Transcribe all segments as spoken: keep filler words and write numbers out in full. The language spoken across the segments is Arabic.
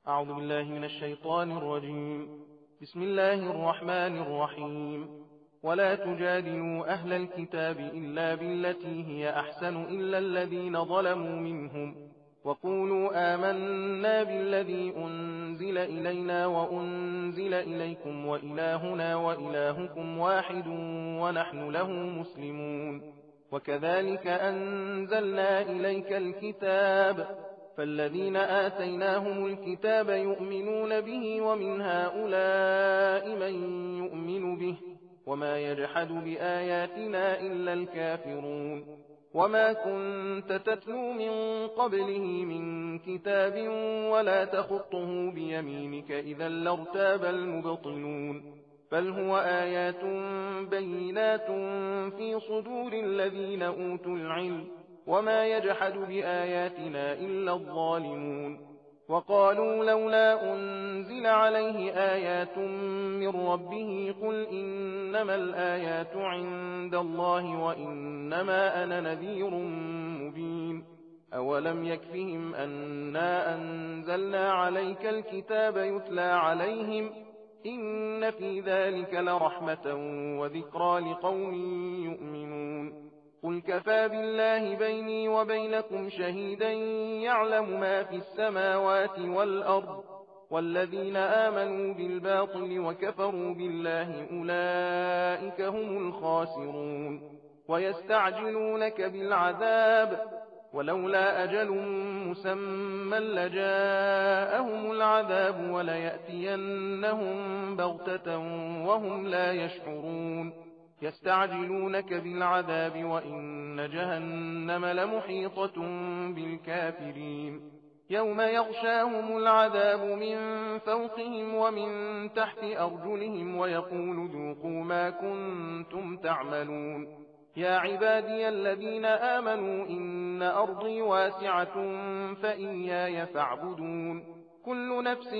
أعوذ بالله من الشيطان الرجيم. بسم الله الرحمن الرحيم. ولا تجادلوا أهل الكتاب إلا بالتي هي أحسن إلا الذين ظلموا منهم وقولوا آمنا بالذي أنزل إلينا وأنزل إليكم وإلهنا وإلهكم واحد ونحن له مسلمون. وكذلك أنزلنا إليك الكتاب فالذين آتيناهم الكتاب يؤمنون به ومن هؤلاء من يؤمن به وما يجحد بآياتنا إلا الكافرون. وما كنت تتلو من قبله من كتاب ولا تخطه بيمينك إذا لارتاب المبطلون. بل هو آيات بينات في صدور الذين أوتوا العلم وما يجحد بآياتنا إلا الظالمون. وقالوا لولا أنزل عليه آيات من ربه قل إنما الآيات عند الله وإنما أنا نذير مبين. أولم يكفهم أنا أنزلنا عليك الكتاب يتلى عليهم إن في ذلك لرحمة وذكرى لقوم يؤمنون. قل كفى بالله بيني وبينكم شهيدا يعلم ما في السماوات والأرض والذين آمنوا بالباطل وكفروا بالله أولئك هم الخاسرون. ويستعجلونك بالعذاب ولولا أجل مسمى لجاءهم العذاب وليأتينهم بغتة وهم لا يشعرون. يستعجلونك بالعذاب وإن جهنم لمحيطة بالكافرين. يوم يغشاهم العذاب من فوقهم ومن تحت أرجلهم ويقول ذوقوا ما كنتم تعملون. يا عبادي الذين آمنوا إن أرضي واسعة فإياي فاعبدون. كل نفس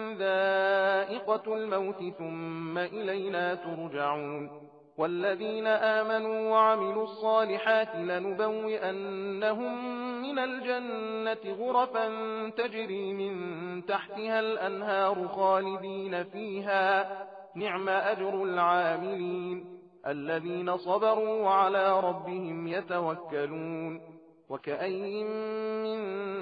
ذائقة الموت ثم إلينا ترجعون. والذين آمنوا وعملوا الصالحات لنبوئنهم من الجنة غرفا تجري من تحتها الأنهار خالدين فيها نعم أجر العاملين الذين صبروا وعلى ربهم يتوكلون. وكأين من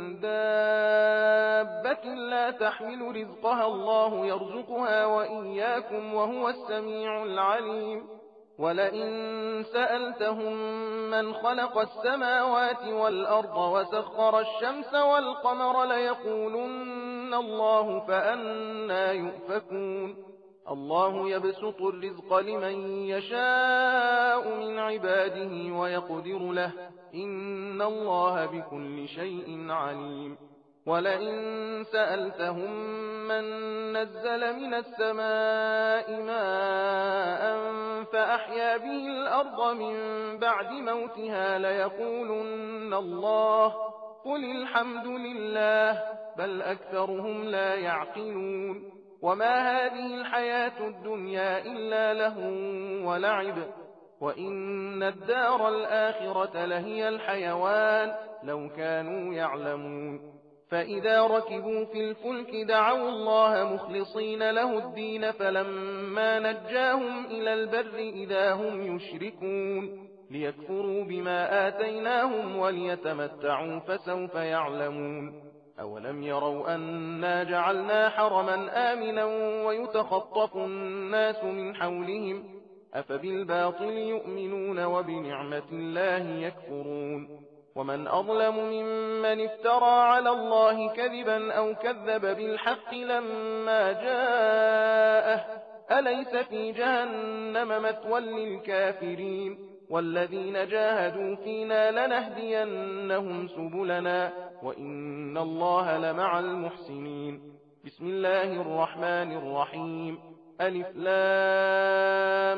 دابة لا تحمل رزقها الله يرزقها وإياكم وهو السميع العليم. ولئن سألتهم من خلق السماوات والأرض وسخر الشمس والقمر ليقولن الله فأنى يؤفكون. الله يبسط الرزق لمن يشاء من عباده ويقدر له إن الله بكل شيء عليم. ولئن سألتهم من نزل من السماء ماء فأحيا به الأرض من بعد موتها ليقولن الله قل الحمد لله بل أكثرهم لا يعقلون. وما هذه الحياة الدنيا إلا لهو ولعب وإن الدار الآخرة لهي الحيوان لو كانوا يعلمون. فإذا ركبوا في الفلك دعوا الله مخلصين له الدين فلما نجاهم إلى البر إذا هم يشركون ليكفروا بما آتيناهم وليتمتعوا فسوف يعلمون. أولم يروا أنا جعلنا حرما آمنا ويتخطف الناس من حولهم أفبالباطل يؤمنون وبنعمة الله يكفرون. ومن أظلم ممن افترى على الله كذبا أو كذب بالحق لما جاءه أليس في جهنم مثوى للكافرين. والذين جاهدوا فينا لنهدينهم سبلنا وإن الله لمع المحسنين. بسم الله الرحمن الرحيم. ألف لام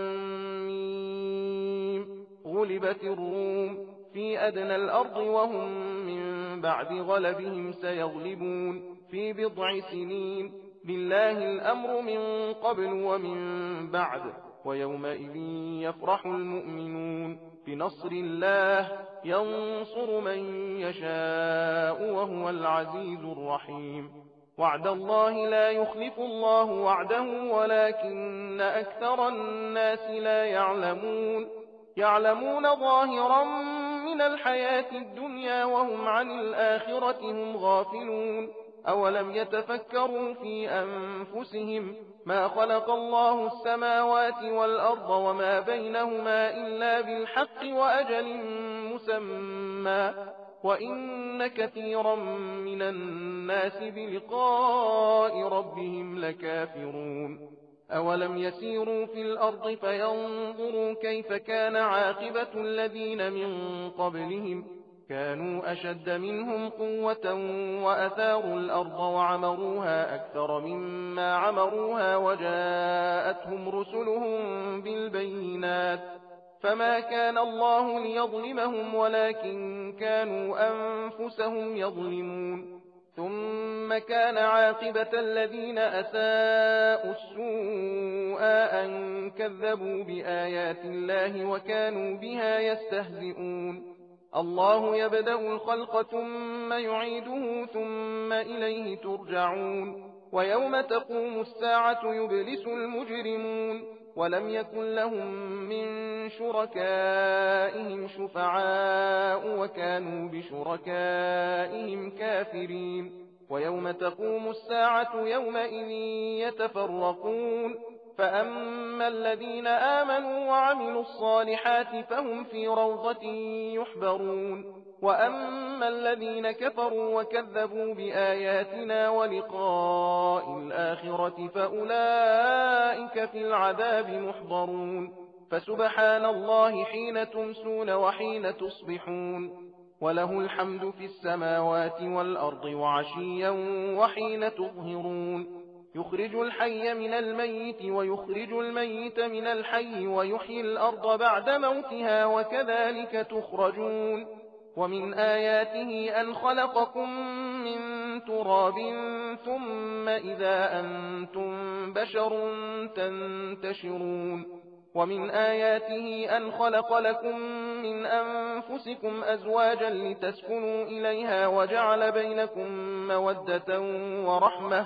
ميم. غلبت الروم في أدنى الأرض وهم من بعد غلبهم سيغلبون في بضع سنين. بالله الأمر من قبل ومن بعد ويومئذ يفرح المؤمنون بنصر الله ينصر من يشاء وهو العزيز الرحيم. وعد الله لا يخلف الله وعده ولكن أكثر الناس لا يعلمون يعلمون ظاهرا من الحياة الدنيا وهم عن الآخرة هم غافلون أولم يتفكروا في أنفسهم ما خلق الله السماوات والأرض وما بينهما إلا بالحق وأجل مسمى وإن كثيرا من الناس بلقاء ربهم لكافرون أولم يسيروا في الأرض فينظروا كيف كان عاقبة الذين من قبلهم كانوا أشد منهم قوة وأثاروا الأرض وعمروها أكثر مما عمروها وجاءتهم رسلهم بالبينات فما كان الله ليظلمهم ولكن كانوا أنفسهم يظلمون ثم كان عاقبة الذين أساءوا السوء أن كذبوا بآيات الله وكانوا بها يستهزئون الله يبدأ الخلق ثم يعيده ثم إليه ترجعون ويوم تقوم الساعة يبلس المجرمون ولم يكن لهم من شركائهم شفعاء وكانوا بشركائهم كافرين ويوم تقوم الساعة يومئذ يتفرقون فأما الذين آمنوا وعملوا الصالحات فهم في روضة يحبرون وأما الذين كفروا وكذبوا بآياتنا ولقاء الآخرة فأولئك في العذاب محضرون فسبحان الله حين تمسون وحين تصبحون وله الحمد في السماوات والأرض وعشيا وحين تظهرون يخرج الحي من الميت ويخرج الميت من الحي ويحيي الأرض بعد موتها وكذلك تخرجون ومن آياته أن خلقكم من تراب ثم إذا أنتم بشر تنتشرون ومن آياته أن خلق لكم من أنفسكم أزواجا لتسكنوا إليها وجعل بينكم مودة ورحمة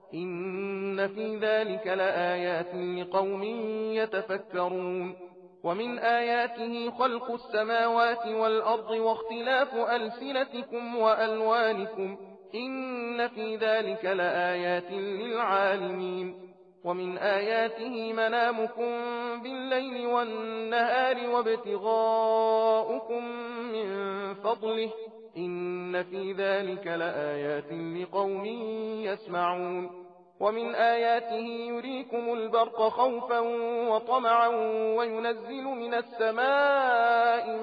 إن في ذلك لآيات لقوم يتفكرون ومن آياته خلق السماوات والأرض واختلاف ألسنتكم وألوانكم إن في ذلك لآيات للعالمين ومن آياته منامكم بالليل والنهار وابتغاؤكم من فضله إن في ذلك لآيات لقوم يسمعون ومن آياته يريكم البرق خوفا وطمعا وينزل من السماء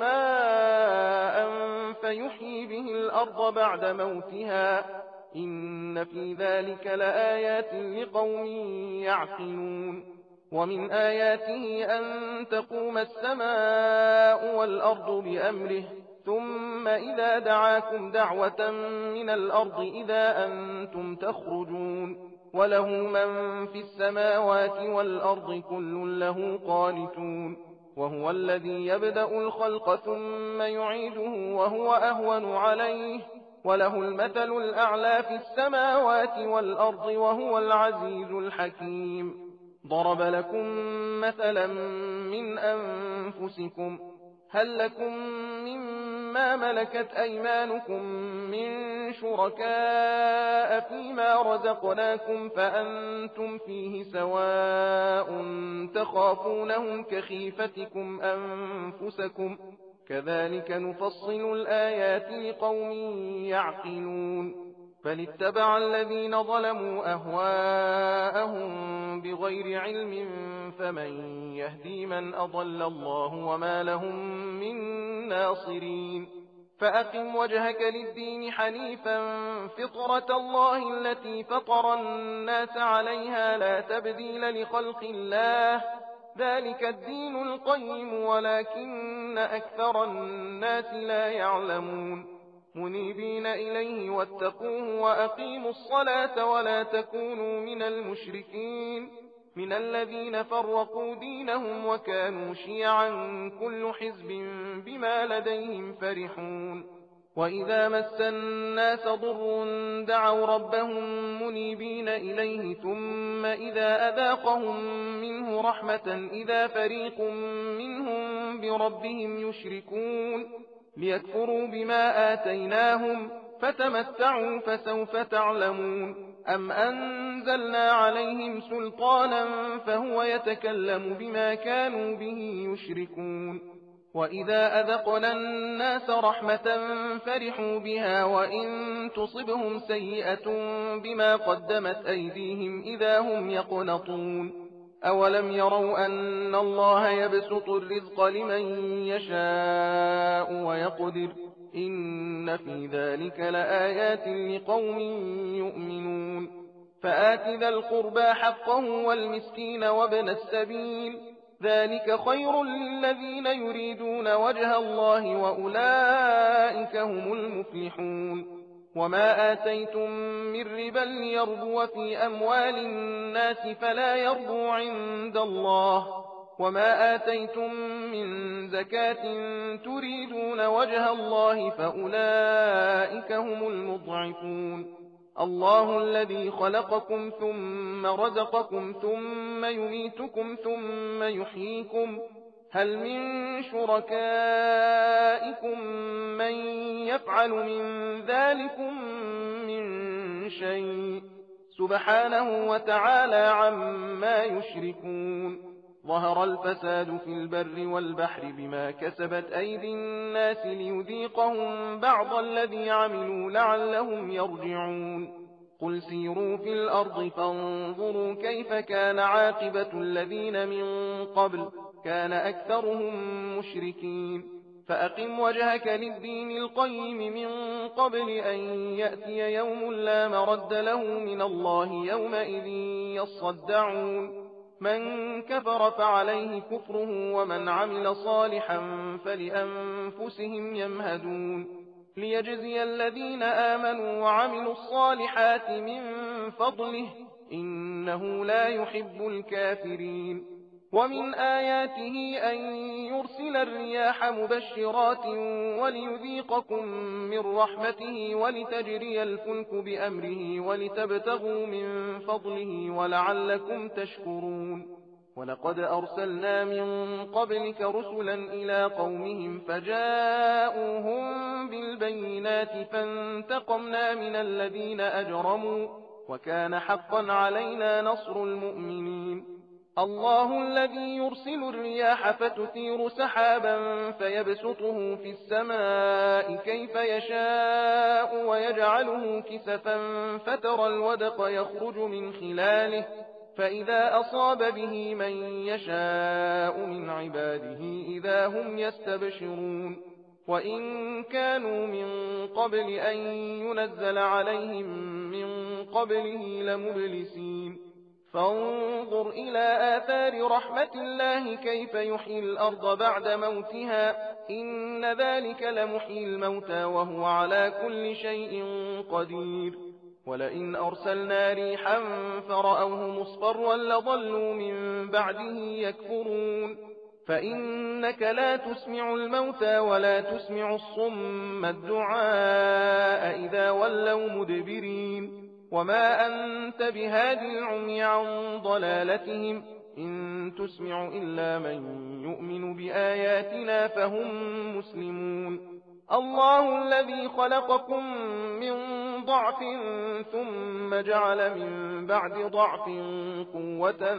ماء فيحيي به الأرض بعد موتها إن في ذلك لآيات لقوم يعقلون ومن آياته أن تقوم السماء والأرض بأمره ثم إذا دعاكم دعوة من الأرض إذا أنتم تخرجون وله من في السماوات والأرض كل له قانتون وهو الذي يبدأ الخلق ثم يعيده وهو أهون عليه وله المثل الأعلى في السماوات والأرض وهو العزيز الحكيم ضرب لكم مثلا من أنفسكم هل لكم مما ملكت أيمانكم من شركاء فيما رزقناكم فأنتم فيه سواء تخافونهم كخيفتكم أنفسكم كذلك نفصل الآيات لقوم يعقلون بل اتبع الذين ظلموا أهواءهم بغير علم فمن يهدي من أضل الله وما لهم من ناصرين فأقم وجهك للدين حنيفا فطرة الله التي فطر الناس عليها لا تبديل لخلق الله ذلك الدين القيم ولكن أكثر الناس لا يعلمون منيبين إليه واتقوه وأقيموا الصلاة ولا تكونوا من المشركين من الذين فرقوا دينهم وكانوا شيعا كل حزب بما لديهم فرحون وإذا مس الناس ضر دعوا ربهم منيبين إليه ثم إذا أذاقهم منه رحمة إذا فريق منهم بربهم يشركون ليكفروا بما آتيناهم فتمتعوا فسوف تعلمون أم أنزلنا عليهم سلطانا فهو يتكلم بما كانوا به يشركون وإذا أذقنا الناس رحمة فرحوا بها وإن تصبهم سيئة بما قدمت أيديهم إذا هم يقنطون أولم يروا أن الله يبسط الرزق لمن يشاء ويقدر إن في ذلك لآيات لقوم يؤمنون فآت ذا القربى حقه والمسكين وابن السبيل ذلك خير للذين يريدون وجه الله وأولئك هم المفلحون وما آتيتم من ربا ليربو في أموال الناس فلا يربو عند الله وما آتيتم من زكاة تريدون وجه الله فأولئك هم المضعفون الله الذي خلقكم ثم رزقكم ثم يميتكم ثم يحييكم هل من شركائكم من يفعل من ذلكم من شيء سبحانه وتعالى عما يشركون ظهر الفساد في البر والبحر بما كسبت أيدي الناس ليذيقهم بعض الذي عملوا لعلهم يرجعون قل سيروا في الأرض فانظروا كيف كان عاقبة الذين من قبل كان أكثرهم مشركين فأقم وجهك للدين القيم من قبل أن يأتي يوم لا مرد له من الله يومئذ يصدعون من كفر فعليه كفره ومن عمل صالحا فلأنفسهم يمهدون ليجزي الذين آمنوا وعملوا الصالحات من فضله إنه لا يحب الكافرين ومن آياته أن يرسل الرياح مبشرات وليذيقكم من رحمته ولتجري الفلك بأمره ولتبتغوا من فضله ولعلكم تشكرون ولقد أرسلنا من قبلك رسلا إلى قومهم فجاءوهم بالبينات فانتقمنا من الذين أجرموا وكان حقا علينا نصر المؤمنين الله الذي يرسل الرياح فتثير سحابا فيبسطه في السماء كيف يشاء ويجعله كسفا فترى الودق يخرج من خلاله فإذا أصاب به من يشاء من عباده إذا هم يستبشرون وإن كانوا من قبل أن ينزل عليهم من قبله لمبلسين فانظر إلى آثار رحمة الله كيف يحيي الأرض بعد موتها إن ذلك لمحيي الموتى وهو على كل شيء قدير ولئن أرسلنا ريحا فرأوه مصفرا لظلوا من بعده يكفرون فإنك لا تسمع الموتى ولا تسمع الصم الدعاء إذا ولوا مدبرين وما أنت بهادي العمي عن ضلالتهم إن تسمع إلا من يؤمن بآياتنا فهم مسلمون الله الذي خلقكم من ضعف ثم جعل من بعد ضعف قوة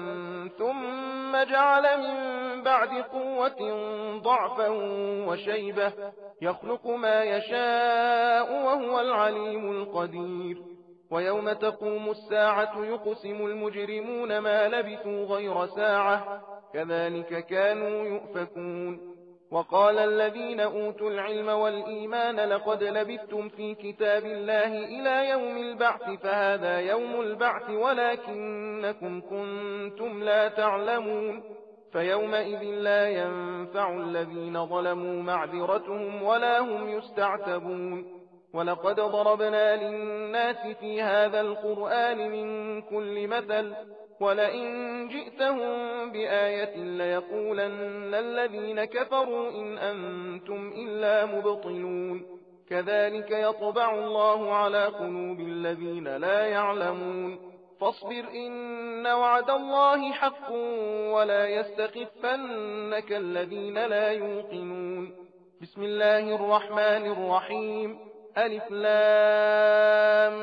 ثم جعل من بعد قوة ضعفا وشيبة يخلق ما يشاء وهو العليم القدير ويوم تقوم الساعة يقسم المجرمون ما لبثوا غير ساعة كذلك كانوا يؤفكون وقال الذين أوتوا العلم والإيمان لقد لبثتم في كتاب الله إلى يوم البعث فهذا يوم البعث ولكنكم كنتم لا تعلمون فيومئذ لا ينفع الذين ظلموا معذرتهم ولا هم يستعتبون ولقد ضربنا للناس في هذا القرآن من كل مثل ولئن جئتهم بآية ليقولن الذين كفروا إن أنتم إلا مبطلون كذلك يطبع الله على قلوب الذين لا يعلمون فاصبر إن وعد الله حق ولا يستخفنك الذين لا يوقنون بسم الله الرحمن الرحيم ألف لام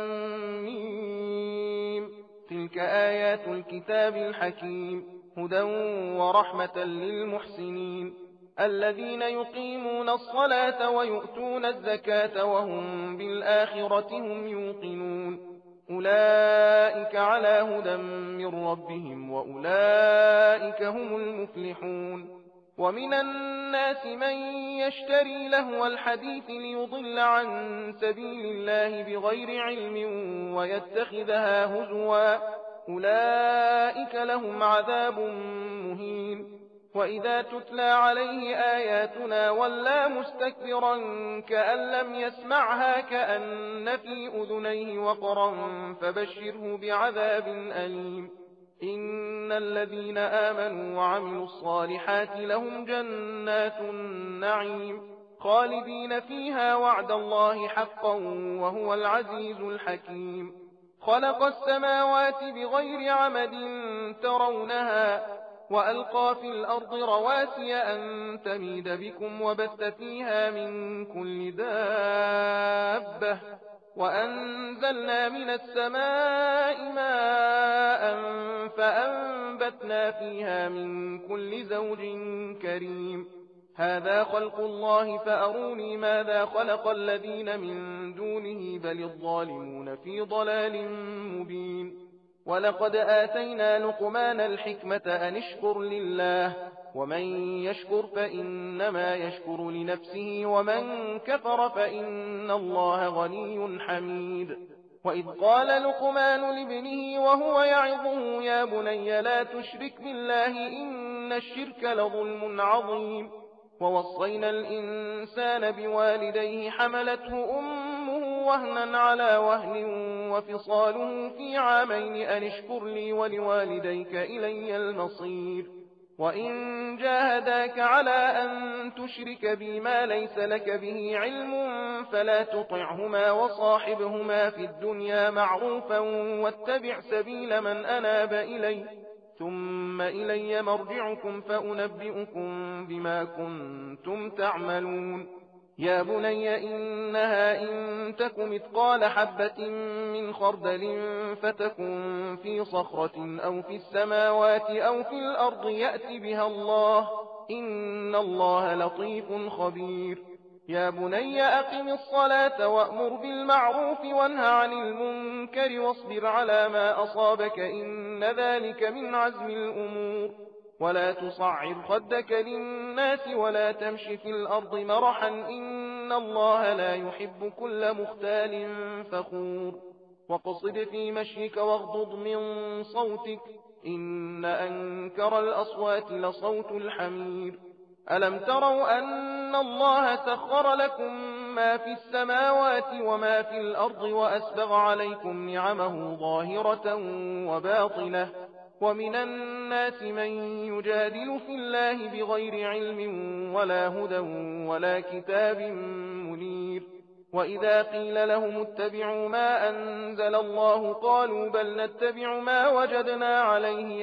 ميم تلك آيات الكتاب الحكيم هدى ورحمة للمحسنين الذين يقيمون الصلاة ويؤتون الزكاة وهم بالآخرة هم يوقنون أولئك على هدى من ربهم وأولئك هم المفلحون ومن الناس من يشتري لهو الحديث ليضل عن سبيل الله بغير علم ويتخذها هزوا أولئك لهم عذاب مهين وإذا تتلى عليه آياتنا ولى مستكبرا كأن لم يسمعها كأن في أذنيه وقرا فبشره بعذاب أليم إن الذين آمنوا وعملوا الصالحات لهم جنات النعيم خالدين فيها وعد الله حقا وهو العزيز الحكيم خلق السماوات بغير عمد ترونها وألقى في الأرض رواسي أن تميد بكم وبث فيها من كل دابة وأنزلنا من السماء ماء فأنبتنا فيها من كل زوج كريم هذا خلق الله فأروني ماذا خلق الذين من دونه بل الظالمون في ضلال مبين ولقد آتينا لقمان الحكمة أن اشكر لله ومن يشكر فإنما يشكر لنفسه ومن كفر فإن الله غني حميد وإذ قال لقمان لابنه وهو يعظه يا بني لا تشرك بالله إن الشرك لظلم عظيم ووصينا الإنسان بوالديه حملته أمه وهنا على وهن وفصاله في عامين أن اشكر لي ولوالديك إلي المصير وإن جاهداك على أن تشرك بي ما ليس لك به علم فلا تطعهما وصاحبهما في الدنيا معروفا واتبع سبيل من أناب إلي ثم إلي مرجعكم فأنبئكم بما كنتم تعملون يا بني إنها إن تك مثقال حبة من خردل فتكن في صخرة أو في السماوات أو في الأرض يأتي بها الله إن الله لطيف خبير يا بني أقم الصلاة وأمر بالمعروف وانه عن المنكر واصبر على ما أصابك إن ذلك من عزم الأمور ولا تصعر خدك للناس ولا تمش في الأرض مرحا إن الله لا يحب كل مختال فخور وقصد في مشيك واغضض من صوتك إن أنكر الأصوات لصوت الحمير ألم تروا أن الله سخر لكم ما في السماوات وما في الأرض وأسبغ عليكم نعمه ظاهرة وباطنة ومن الناس من يجادل في الله بغير علم ولا هدى ولا كتاب منير وإذا قيل لهم اتبعوا ما أنزل الله قالوا بل نتبع ما وجدنا عليه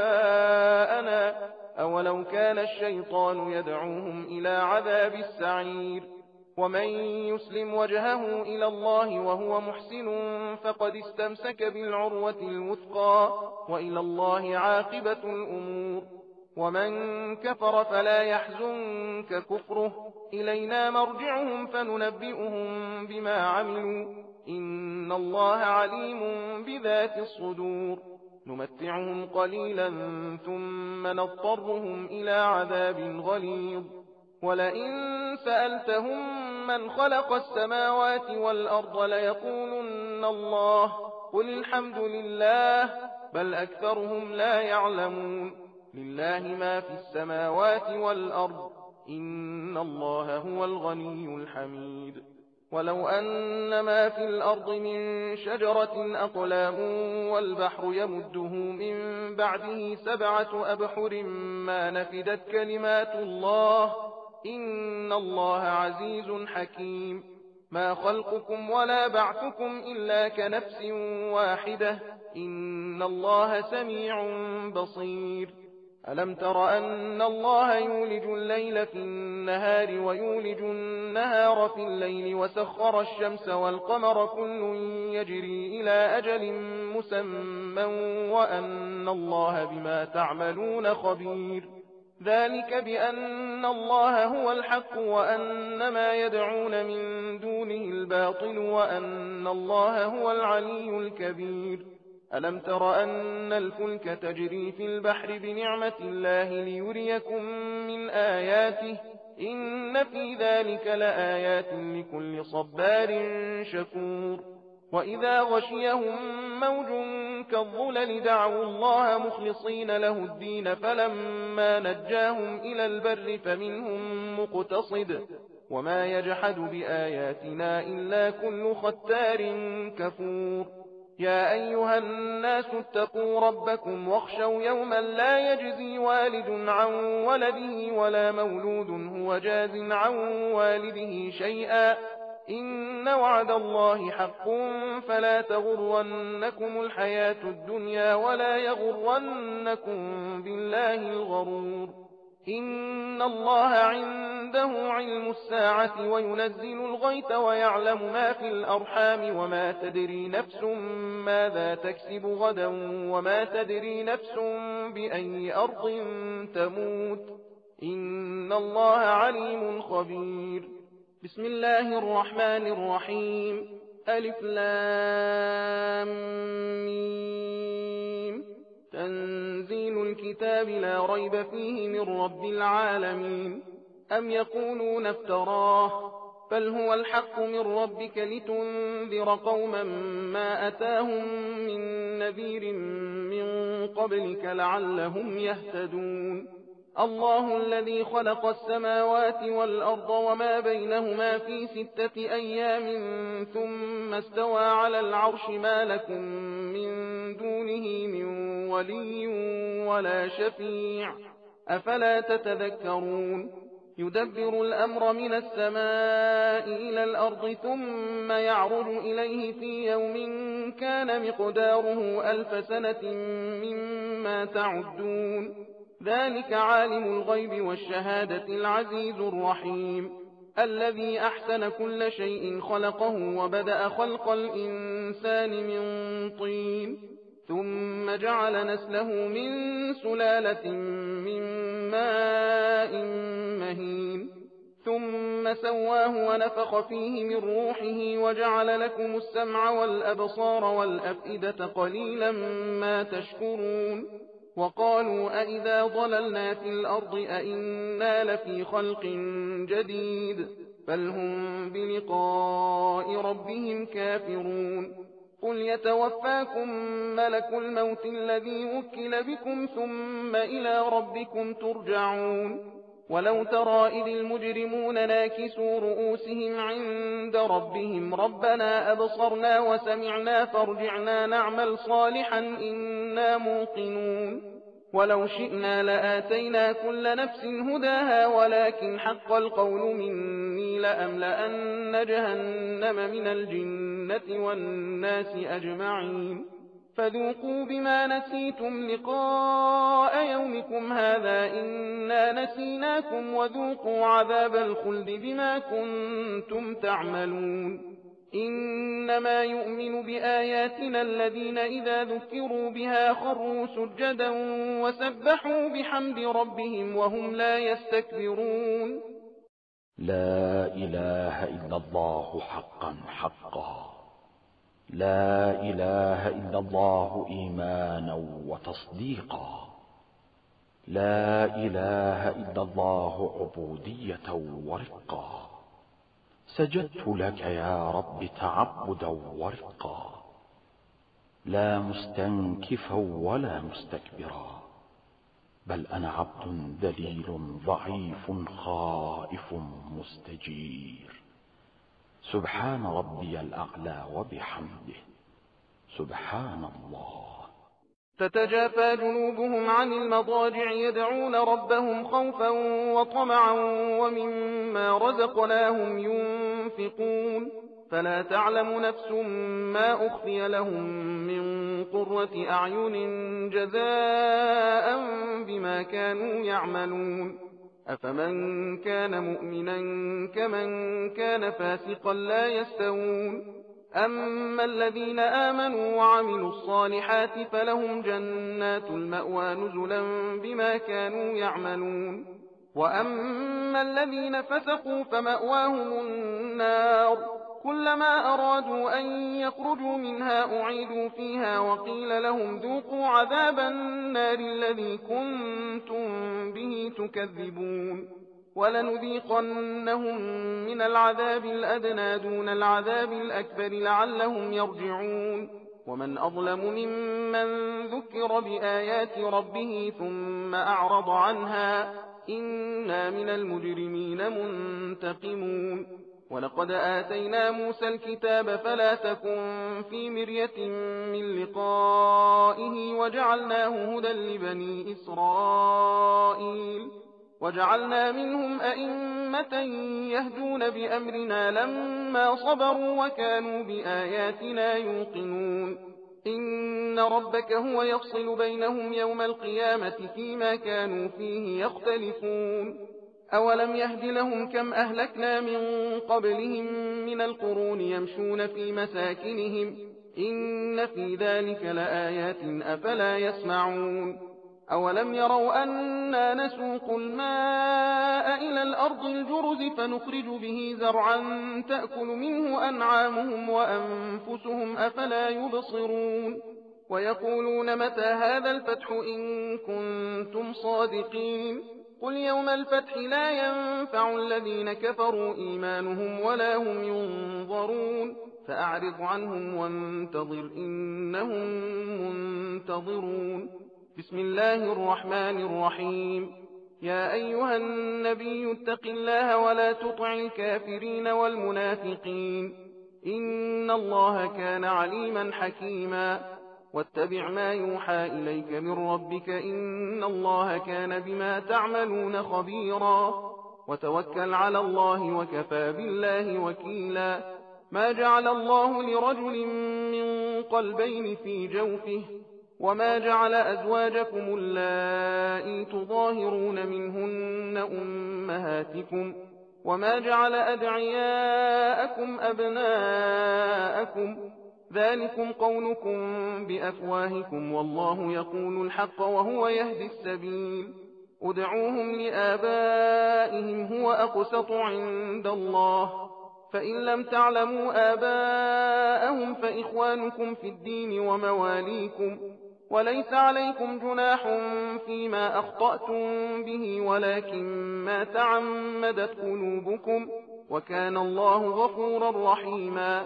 آباءنا أولو كان الشيطان يدعوهم إلى عذاب السعير ومن يسلم وجهه إلى الله وهو محسن فقد استمسك بالعروة الوثقى وإلى الله عاقبة الأمور ومن كفر فلا يحزنك كفره إلينا مرجعهم فننبئهم بما عملوا إن الله عليم بذات الصدور نمتعهم قليلا ثم نضطرهم إلى عذاب غليظ ولئن سألتهم من خلق السماوات والأرض ليقولن الله قل الحمد لله بل أكثرهم لا يعلمون لله ما في السماوات والأرض إن الله هو الغني الحميد ولو أن ما في الأرض من شجرة أقلام والبحر يمده من بعده سبعة أبحر ما نفدت كلمات الله إن الله عزيز حكيم ما خلقكم ولا بعثكم إلا كنفس واحدة إن الله سميع بصير ألم تر أن الله يولج الليل في النهار ويولج النهار في الليل وسخر الشمس والقمر كل يجري إلى أجل مسمى وأن الله بما تعملون خبير ذلك بأن الله هو الحق وأن ما يدعون من دونه الباطل وأن الله هو العلي الكبير ألم تر أن الفلك تجري في البحر بنعمة الله ليريكم من آياته إن في ذلك لآيات لكل صبار شكور وإذا غشيهم موج كالظلل دعوا الله مخلصين له الدين فلما نجاهم إلى البر فمنهم مقتصد وما يجحد بآياتنا إلا كل ختار كفور يا أيها الناس اتقوا ربكم واخشوا يوما لا يجزي والد عن ولده ولا مولود هو جاز عن والده شيئا إن وعد الله حق فلا تغرنكم الحياة الدنيا ولا يغرنكم بالله الغرور إن الله عنده علم الساعة وينزل الغيث ويعلم ما في الأرحام وما تدري نفس ماذا تكسب غدا وما تدري نفس بأي أرض تموت إن الله عليم خبير بسم الله الرحمن الرحيم ألف لام ميم تنزيل الكتاب لا ريب فيه من رب العالمين أم يقولون افتراه بل هو الحق من ربك لتنذر قوما ما أتاهم من نذير من قبلك لعلهم يهتدون الله الذي خلق السماوات والأرض وما بينهما في ستة أيام ثم استوى على العرش ما لكم من دونه من ولي ولا شفيع أفلا تتذكرون يدبر الأمر من السماء إلى الأرض ثم يعرج إليه في يوم كان مقداره ألف سنة مما تعدون ذلك عالم الغيب والشهادة العزيز الرحيم الذي أحسن كل شيء خلقه وبدأ خلق الإنسان من طين ثم جعل نسله من سلالة من ماء مهين ثم سواه ونفخ فيه من روحه وجعل لكم السمع والأبصار والأفئدة قليلا ما تشكرون وقالوا أئذا ضللنا في الأرض أئنا لفي خلق جديد بل هم بلقاء ربهم كافرون قل يتوفاكم ملك الموت الذي وكل بكم ثم إلى ربكم ترجعون ولو ترى إذ المجرمون ناكسوا رؤوسهم عند ربهم ربنا أبصرنا وسمعنا فارجعنا نعمل صالحا إنا موقنون ولو شئنا لآتينا كل نفس هداها ولكن حق القول مني لأملأن جهنم من الجنة والناس أجمعين فذوقوا بما نسيتم لقاء يومكم هذا إنا نسيناكم وذوقوا عذاب الخلد بما كنتم تعملون إنما يؤمن بآياتنا الذين إذا ذكروا بها خروا سجدا وسبحوا بحمد ربهم وهم لا يستكبرون لا إله إلا الله حقا حقا لا إله إلا الله إيمانا وتصديقا لا إله إلا الله عبودية ورقا سجدت لك يا رب تعبدا ورقا لا مستنكفا ولا مستكبرا بل أنا عبد ذليل ضعيف خائف مستجير سبحان ربي الأعلى وبحمده سبحان الله تتجافى جنوبهم عن المضاجع يدعون ربهم خوفا وطمعا ومما رزقناهم ينفقون فلا تعلم نفس ما أخفي لهم من قرة أعين جزاء بما كانوا يعملون أفمن كان مؤمنا كمن كان فاسقا لا يستوون أما الذين آمنوا وعملوا الصالحات فلهم جنات المأوى نزلا بما كانوا يعملون وأما الذين فسقوا فمأواهم النار كلما أرادوا أن يخرجوا منها أعيدوا فيها وقيل لهم ذوقوا عذاب النار الذي كنتم به تكذبون ولنذيقنهم من العذاب الأدنى دون العذاب الأكبر لعلهم يرجعون ومن أظلم ممن ذكر بآيات ربه ثم أعرض عنها إنا من المجرمين منتقمون ولقد آتينا موسى الكتاب فلا تكن في مرية من لقائه وجعلناه هدى لبني إسرائيل وجعلنا منهم أئمة يهدون بأمرنا لما صبروا وكانوا بآياتنا يوقنون إن ربك هو يفصل بينهم يوم القيامة فيما كانوا فيه يختلفون أولم يهد لهم كم أهلكنا من قبلهم من القرون يمشون في مساكنهم إن في ذلك لآيات أفلا يسمعون أولم يروا أنا نسوق الماء إلى الأرض الجرز فنخرج به زرعا تأكل منه أنعامهم وأنفسهم أفلا يبصرون ويقولون متى هذا الفتح إن كنتم صادقين قل يوم الفتح لا ينفع الذين كفروا إيمانهم ولا هم ينظرون فأعرض عنهم وانتظر إنهم منتظرون بسم الله الرحمن الرحيم يا أيها النبي اتق الله ولا تطع الكافرين والمنافقين إن الله كان عليما حكيما واتبع ما يوحى إليك من ربك إن الله كان بما تعملون خبيرا وتوكل على الله وكفى بالله وكيلا ما جعل الله لرجل من قلبين في جوفه وما جعل أزواجكم اللائي تظاهرون منهن أمهاتكم وما جعل أدعياءكم أبناءكم ذلكم قولكم بأفواهكم والله يقول الحق وهو يهدي السبيل ادعوهم لآبائهم هو أقسط عند الله فإن لم تعلموا آباءهم فإخوانكم في الدين ومواليكم وليس عليكم جناح فيما أخطأتم به ولكن ما تعمدت قلوبكم وكان الله غفورا رحيما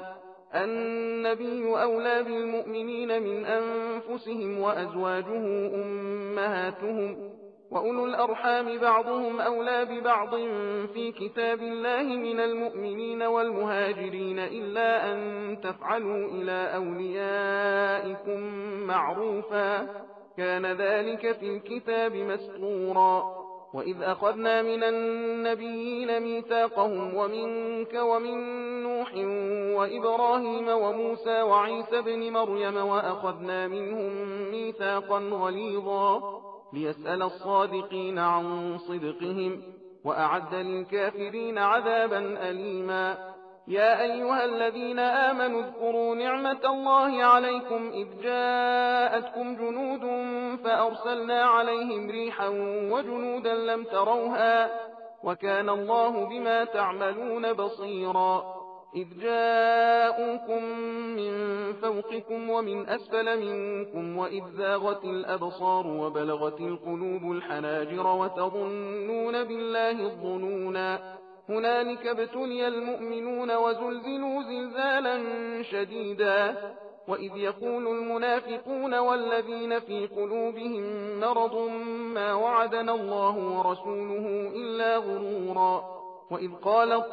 النبي أولى بالمؤمنين من أنفسهم وأزواجه أمهاتهم وأولو الأرحام بعضهم أولى ببعض في كتاب الله من المؤمنين والمهاجرين إلا أن تفعلوا إلى أوليائكم معروفا كان ذلك في الكتاب مسطورا وإذ أخذنا من النبيين ميثاقهم ومنك ومن نوح وإبراهيم وموسى وعيسى بن مريم وأخذنا منهم ميثاقا غليظا ليسأل الصادقين عن صدقهم وأعد للكافرين عذابا أليما يا أيها الذين آمنوا اذكروا نعمة الله عليكم إذ جاءتكم جنود فأرسلنا عليهم ريحا وجنودا لم تروها وكان الله بما تعملون بصيرا إذ جاءوكم من فوقكم ومن أسفل منكم وإذ زاغت الأبصار وبلغت القلوب الحناجر وتظنون بالله الظنونا هنالك ابتلي المؤمنون وزلزلوا زلزالا شديدا وإذ يقول المنافقون والذين في قلوبهم مرض ما وعدنا الله ورسوله إلا غرورا وإذ قالت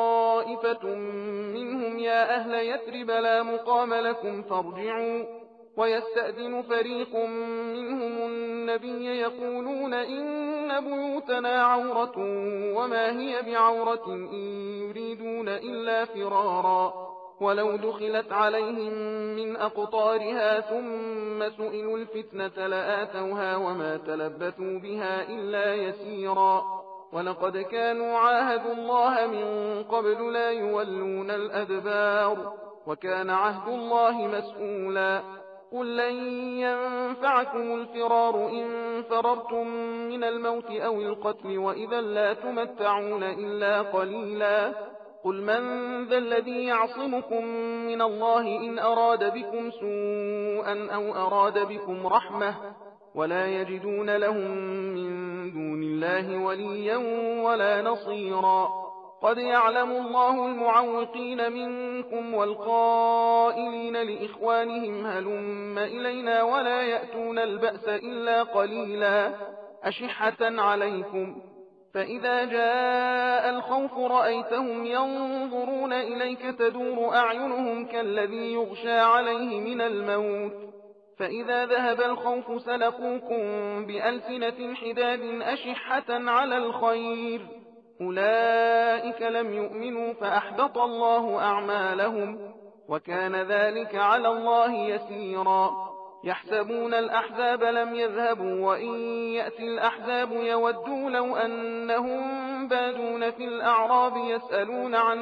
طائفة منهم يا أهل يثرب لا مقام لكم فارجعوا ويستأذن فريق منهم النبي يقولون إن بيوتنا عورة وما هي بعورة إن يريدون إلا فرارا ولو دخلت عليهم من أقطارها ثم سئلوا الفتنة لآتوها وما تلبثوا بها إلا يسيرا ولقد كانوا عاهدوا الله من قبل لا يولون الأدبار وكان عهد الله مسؤولا قل لن ينفعكم الفرار إن فررتم من الموت أو القتل وإذا لا تمتعون إلا قليلا قل من ذا الذي يعصمكم من الله إن أراد بكم سوءا أو أراد بكم رحمة ولا يجدون لهم من دون الله وليا ولا نصيرا قد يعلم الله المعوقين منكم والقائلين لإخوانهم هلم إلينا ولا يأتون البأس إلا قليلا أشحة عليكم فإذا جاء الخوف رأيتهم ينظرون إليك تدور أعينهم كالذي يغشى عليه من الموت فإذا ذهب الخوف سلقوكم بألسنة حداد أشحة على الخير أولئك لم يؤمنوا فأحبط الله أعمالهم وكان ذلك على الله يسيرا يحسبون الأحزاب لم يذهبوا وإن يأتي الأحزاب يودوا لو أنهم بادون في الأعراب يسألون عن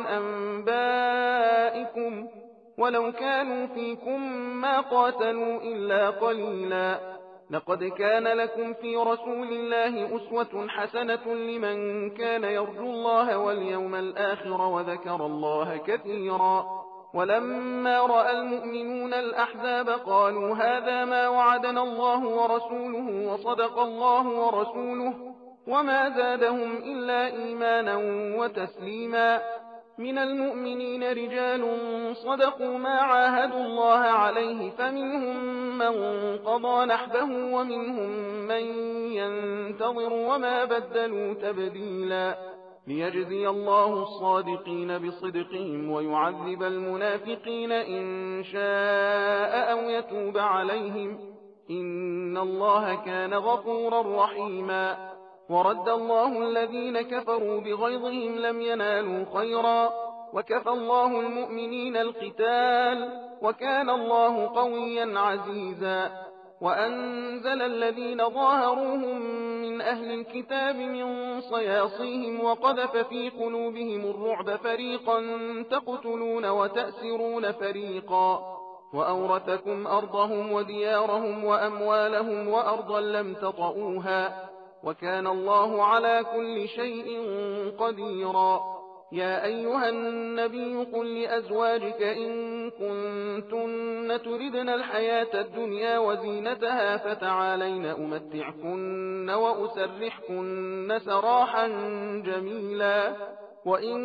أنبائكم ولو كانوا فيكم ما قاتلوا إلا قليلا لقد كان لكم في رسول الله أسوة حسنة لمن كان يرجو الله واليوم الآخر وذكر الله كثيرا ولما رأى المؤمنون الأحزاب قالوا هذا ما وعدنا الله ورسوله وصدق الله ورسوله وما زادهم إلا إيمانا وتسليما من المؤمنين رجال صدقوا ما عاهدوا الله عليه فمنهم من قضى نحبه ومنهم من ينتظر وما بدلوا تبديلا ليجزي الله الصادقين بصدقهم ويعذب المنافقين إن شاء أو يتوب عليهم إن الله كان غفورا رحيما ورد الله الذين كفروا بغيظهم لم ينالوا خيرا وكفى الله المؤمنين القتال وكان الله قويا عزيزا وأنزل الذين ظاهروهم من أهل الكتاب من صياصيهم وقذف في قلوبهم الرعب فريقا تقتلون وتأسرون فريقا وأورثكم أرضهم وديارهم وأموالهم وأرضا لم تطئوها وكان الله على كل شيء قديرا يا أيها النبي قل لأزواجك إن كنتن تردن الحياة الدنيا وزينتها فتعالين أمتعكن وأسرحكن سراحا جميلا وإن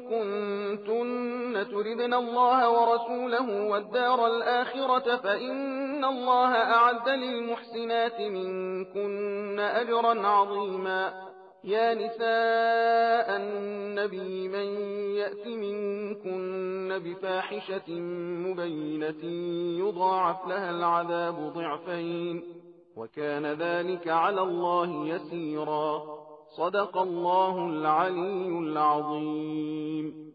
كنتن تردن الله ورسوله والدار الآخرة فإن الله أعد للمحسنات منكن أجرا عظيما يا نساء النبي من يأت منكن بفاحشة مبينة يضاعف لها العذاب ضعفين وكان ذلك على الله يسيرا صدق الله العلي العظيم.